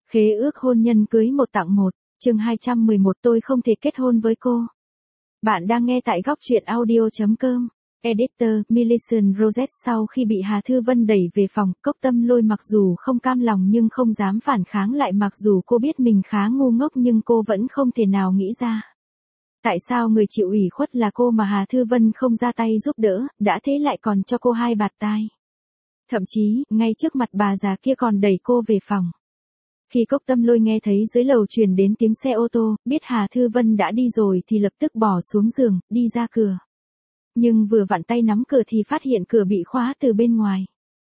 Khế ước hôn nhân cưới một tặng một, chương 211 tôi không thể kết hôn với cô. Bạn đang nghe tại góc truyện audio.com. Editor, Millicent Rosette sau khi bị Hà Thư Vân đẩy về phòng, Cốc Tâm Lôi mặc dù không cam lòng nhưng không dám phản kháng lại, mặc dù cô biết mình khá ngu ngốc nhưng cô vẫn không thể nào nghĩ ra. Tại sao người chịu ủy khuất là cô mà Hà Thư Vân không ra tay giúp đỡ, đã thế lại còn cho cô hai bạt tai. Thậm chí, ngay trước mặt bà già kia còn đẩy cô về phòng. Khi Cốc Tâm Lôi nghe thấy dưới lầu truyền đến tiếng xe ô tô, biết Hà Thư Vân đã đi rồi thì lập tức bỏ xuống giường, đi ra cửa. Nhưng vừa vặn tay nắm cửa thì phát hiện cửa bị khóa từ bên ngoài.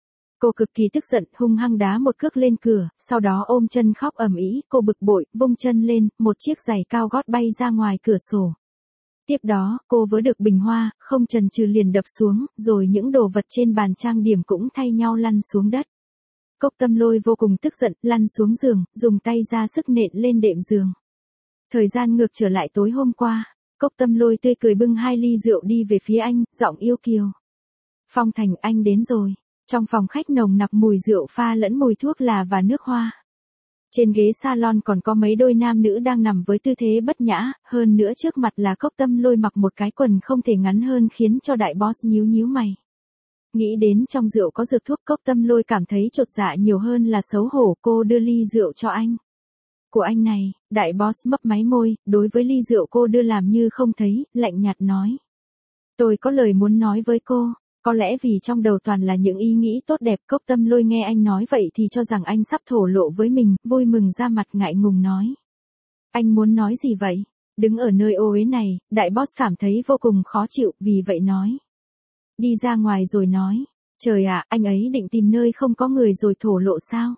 Cô cực kỳ tức giận, hung hăng đá một cước lên cửa, sau đó ôm chân khóc ầm ĩ. Cô bực bội, vung chân lên, một chiếc giày cao gót bay ra ngoài cửa sổ. Tiếp đó, cô vớ được bình hoa, không chần chừ liền đập xuống, rồi những đồ vật trên bàn trang điểm cũng thay nhau lăn xuống đất. Cốc Tâm Lôi vô cùng tức giận, lăn xuống giường, dùng tay ra sức nện lên đệm giường. Thời gian ngược trở lại tối hôm qua, Cốc Tâm Lôi tươi cười bưng 2 ly rượu đi về phía anh, giọng yêu kiều. Phong Thành, anh đến rồi. Trong phòng khách nồng nặc mùi rượu pha lẫn mùi thuốc lá và nước hoa. Trên ghế salon còn có mấy đôi nam nữ đang nằm với tư thế bất nhã, hơn nữa trước mặt là Cốc Tâm Lôi mặc một cái quần không thể ngắn hơn khiến cho đại boss nhíu nhíu mày. Nghĩ đến trong rượu có dược thuốc, Cốc Tâm Lôi cảm thấy chột dạ nhiều hơn là xấu hổ. Cô đưa ly rượu cho anh. Của anh này, đại boss mấp máy môi, đối với ly rượu cô đưa làm như không thấy, lạnh nhạt nói. Tôi có lời muốn nói với cô. Có lẽ vì trong đầu toàn là những ý nghĩ tốt đẹp, Cốc Tâm Lôi nghe anh nói vậy thì cho rằng anh sắp thổ lộ với mình, vui mừng ra mặt ngại ngùng nói. Anh muốn nói gì vậy? Đứng ở nơi ô uế này, đại boss cảm thấy vô cùng khó chịu, vì vậy nói. Đi ra ngoài rồi nói. Trời ạ, anh ấy định tìm nơi không có người rồi thổ lộ sao?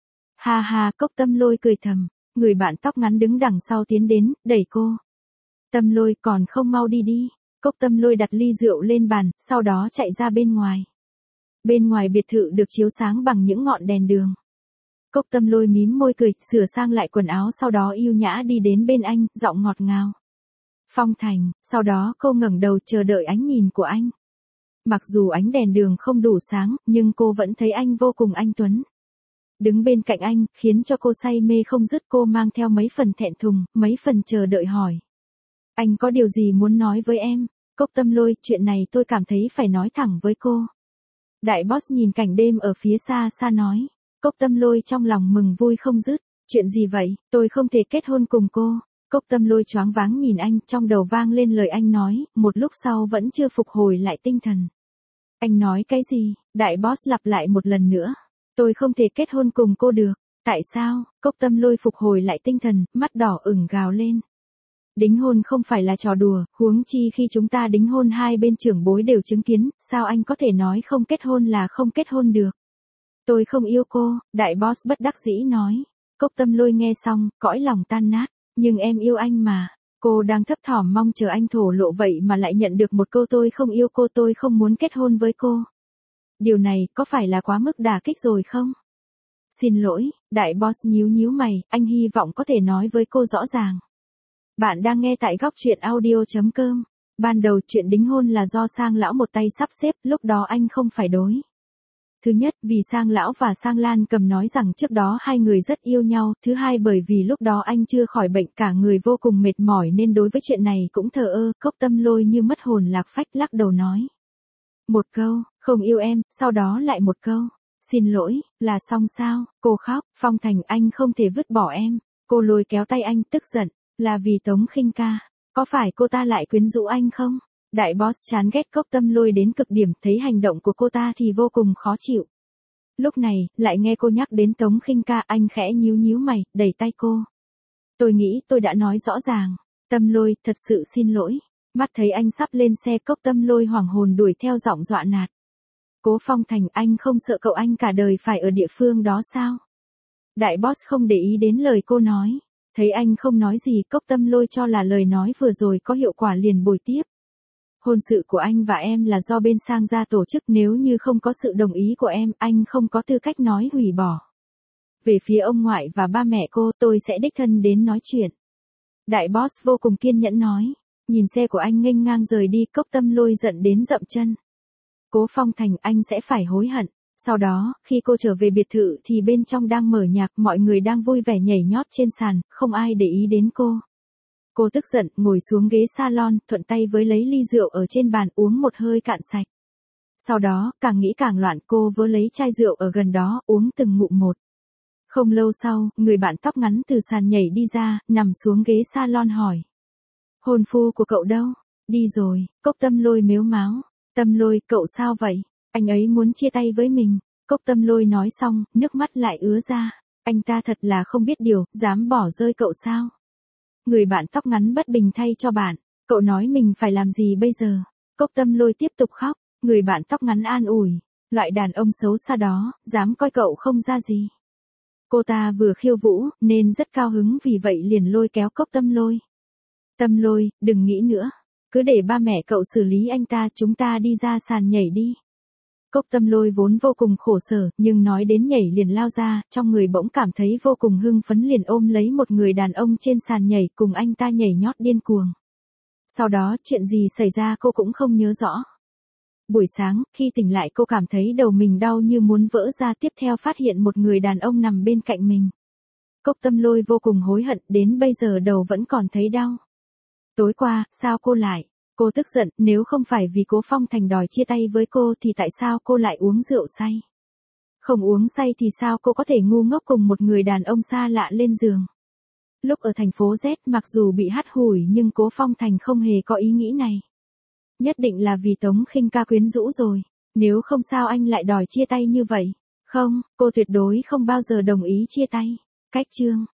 Ha ha, Cốc Tâm Lôi cười thầm. Người bạn tóc ngắn đứng đằng sau tiến đến, đẩy cô. Tâm Lôi, còn không mau đi đi. Cốc Tâm Lôi đặt ly rượu lên bàn, sau đó chạy ra bên ngoài. Bên ngoài biệt thự được chiếu sáng bằng những ngọn đèn đường. Cốc Tâm Lôi mím môi cười, sửa sang lại quần áo, sau đó yêu nhã đi đến bên anh, giọng ngọt ngào. Phong Thành, sau đó cô ngẩng đầu chờ đợi ánh nhìn của anh. Mặc dù ánh đèn đường không đủ sáng, nhưng cô vẫn thấy anh vô cùng anh tuấn. Đứng bên cạnh anh, khiến cho cô say mê không dứt. Cô mang theo mấy phần thẹn thùng, mấy phần chờ đợi hỏi. Anh có điều gì muốn nói với em? Cốc Tâm Lôi, chuyện này tôi cảm thấy phải nói thẳng với cô. Đại boss nhìn cảnh đêm ở phía xa xa nói. Cốc Tâm Lôi trong lòng mừng vui không dứt. Chuyện gì vậy? Tôi không thể kết hôn cùng cô. Cốc Tâm Lôi choáng váng nhìn anh, trong đầu vang lên lời anh nói, một lúc sau vẫn chưa phục hồi lại tinh thần. Anh nói cái gì? Đại boss lặp lại một lần nữa. Tôi không thể kết hôn cùng cô được. Tại sao? Cốc Tâm Lôi phục hồi lại tinh thần, mắt đỏ ửng gào lên. Đính hôn không phải là trò đùa, huống chi khi chúng ta đính hôn hai bên trưởng bối đều chứng kiến, sao anh có thể nói không kết hôn là không kết hôn được? Tôi không yêu cô, đại boss bất đắc dĩ nói. Cốc Tâm Lôi nghe xong, cõi lòng tan nát, nhưng em yêu anh mà. Cô đang thấp thỏm mong chờ anh thổ lộ vậy mà lại nhận được một câu tôi không yêu cô, tôi không muốn kết hôn với cô. Điều này có phải là quá mức đả kích rồi không? Xin lỗi, đại boss nhíu nhíu mày, anh hy vọng có thể nói với cô rõ ràng. Bạn đang nghe tại góc truyện audio.com. Ban đầu chuyện đính hôn là do Sang Lão một tay sắp xếp, lúc đó anh không phải đối. Thứ nhất, vì Sang Lão và Sang Lan Cầm nói rằng trước đó hai người rất yêu nhau. Thứ hai, bởi vì lúc đó anh chưa khỏi bệnh, cả người vô cùng mệt mỏi nên đối với chuyện này cũng thờ ơ. Cốc Tâm Lôi như mất hồn lạc phách lắc đầu nói. Một câu, không yêu em, sau đó lại một câu. Xin lỗi, là xong sao? Cô khóc. Phong Thành, anh không thể vứt bỏ em. Cô lôi kéo tay anh, tức giận. Là vì Tống Khinh Ca. Có phải cô ta lại quyến rũ anh không? Đại boss chán ghét Cốc Tâm Lôi đến cực điểm, thấy hành động của cô ta thì vô cùng khó chịu. Lúc này, lại nghe cô nhắc đến Tống Khinh Ca, anh khẽ nhíu nhíu mày, đẩy tay cô. Tôi nghĩ tôi đã nói rõ ràng. Tâm Lôi, thật sự xin lỗi. Mắt thấy anh sắp lên xe, Cốc Tâm Lôi hoảng hồn đuổi theo giọng dọa nạt. Cố Phong Thành, anh không sợ cậu anh cả đời phải ở địa phương đó sao? Đại boss không để ý đến lời cô nói. Thấy anh không nói gì, Cốc Tâm Lôi cho là lời nói vừa rồi có hiệu quả liền bồi tiếp. Hôn sự của anh và em là do bên Sang gia tổ chức, nếu như không có sự đồng ý của em, anh không có tư cách nói hủy bỏ. Về phía ông ngoại và ba mẹ cô, tôi sẽ đích thân đến nói chuyện. Đại boss vô cùng kiên nhẫn nói. Nhìn xe của anh nghênh ngang rời đi, Cốc Tâm Lôi giận đến dậm chân. Cố Phong Thành, anh sẽ phải hối hận. Sau đó, khi cô trở về biệt thự thì bên trong đang mở nhạc, mọi người đang vui vẻ nhảy nhót trên sàn, không ai để ý đến cô. Cô tức giận, ngồi xuống ghế salon, thuận tay với lấy ly rượu ở trên bàn uống một hơi cạn sạch. Sau đó, càng nghĩ càng loạn, cô vớ lấy chai rượu ở gần đó, uống từng ngụm một. Không lâu sau, người bạn tóc ngắn từ sàn nhảy đi ra, nằm xuống ghế salon hỏi. Hôn phu của cậu đâu? Đi rồi, Cốc Tâm Lôi mếu máo. Tâm Lôi, cậu sao vậy? Anh ấy muốn chia tay với mình. Cốc Tâm Lôi nói xong, nước mắt lại ứa ra. Anh ta thật là không biết điều, dám bỏ rơi cậu sao? Người bạn tóc ngắn bất bình thay cho bạn. Cậu nói mình phải làm gì bây giờ? Cốc Tâm Lôi tiếp tục khóc. Người bạn tóc ngắn an ủi. Loại đàn ông xấu xa đó, dám coi cậu không ra gì. Cô ta vừa khiêu vũ, nên rất cao hứng, vì vậy liền lôi kéo Cốc Tâm Lôi. Tâm Lôi, đừng nghĩ nữa. Cứ để ba mẹ cậu xử lý anh ta, chúng ta đi ra sàn nhảy đi. Cốc Tâm Lôi vốn vô cùng khổ sở, nhưng nói đến nhảy liền lao ra, trong người bỗng cảm thấy vô cùng hưng phấn, liền ôm lấy một người đàn ông trên sàn nhảy, cùng anh ta nhảy nhót điên cuồng. Sau đó, chuyện gì xảy ra cô cũng không nhớ rõ. Buổi sáng, khi tỉnh lại cô cảm thấy đầu mình đau như muốn vỡ ra, tiếp theo phát hiện một người đàn ông nằm bên cạnh mình. Cốc Tâm Lôi vô cùng hối hận, đến bây giờ đầu vẫn còn thấy đau. Tối qua, sao cô lại? Cô tức giận, nếu không phải vì Cố Phong Thành đòi chia tay với cô thì tại sao cô lại uống rượu say? Không uống say thì sao cô có thể ngu ngốc cùng một người đàn ông xa lạ lên giường? Lúc ở thành phố Z, mặc dù bị hắt hủi nhưng Cố Phong Thành không hề có ý nghĩ này. Nhất định là vì Tống Khinh Ca quyến rũ rồi, nếu không sao anh lại đòi chia tay như vậy? Không, cô tuyệt đối không bao giờ đồng ý chia tay. Cách chương